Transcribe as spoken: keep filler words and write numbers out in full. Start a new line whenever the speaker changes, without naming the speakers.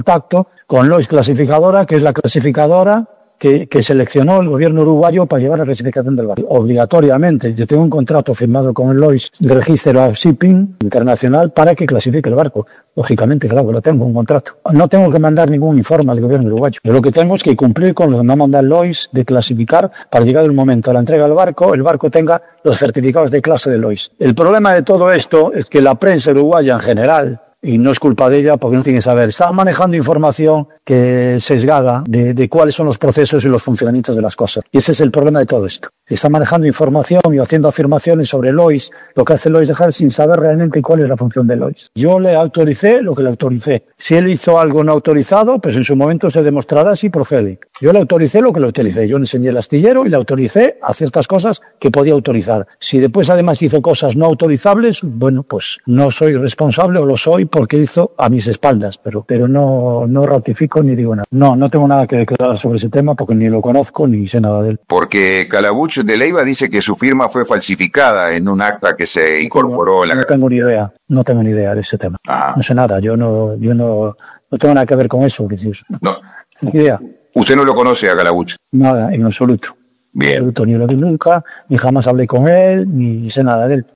contacto con Lois Clasificadora, que es la clasificadora que, que seleccionó el gobierno uruguayo para llevar la clasificación del barco. Obligatoriamente, yo tengo un contrato firmado con el Lois de Registro of Shipping Internacional para que clasifique el barco. Lógicamente, claro, lo tengo, un contrato. No tengo que mandar ningún informe al gobierno uruguayo. Yo lo que tengo es que cumplir con lo que me manda el Lois de clasificar para llegar el momento de la entrega del barco, el barco tenga los certificados de clase de Lois. El problema de todo esto es que la prensa uruguaya en general, y no es culpa de ella porque no tiene que saber, está manejando información que es sesgada de, de cuáles son los procesos y los funcionamientos de las cosas. Y ese es el problema de todo esto. Está manejando información y haciendo afirmaciones sobre Lois, lo que hace Lois dejar sin saber realmente cuál es la función de Lois. Yo le autoricé lo que le autoricé. Si él hizo algo no autorizado, pues en su momento se demostrará si procede. Yo le autoricé lo que le autoricé. Yo le enseñé el astillero y le autoricé a ciertas cosas que podía autorizar. Si después además hizo cosas no autorizables, bueno, pues no soy responsable o lo soy porque hizo a mis espaldas, pero pero no no ratifico ni digo nada. No, no tengo nada que declarar sobre ese tema porque ni lo conozco ni sé nada de él.
Porque Calabuch de Leiva dice que su firma fue falsificada en un acta que se incorporó en la...
No tengo ni idea, no tengo ni idea de ese tema.
Ah.
No sé nada, yo no yo no, no tengo nada que ver con eso.
No.
Ni idea.
¿Usted no lo conoce a Calabuch?
Nada, en absoluto.
Bien.
En absoluto, ni lo vi nunca, ni jamás hablé con él, ni sé nada de él.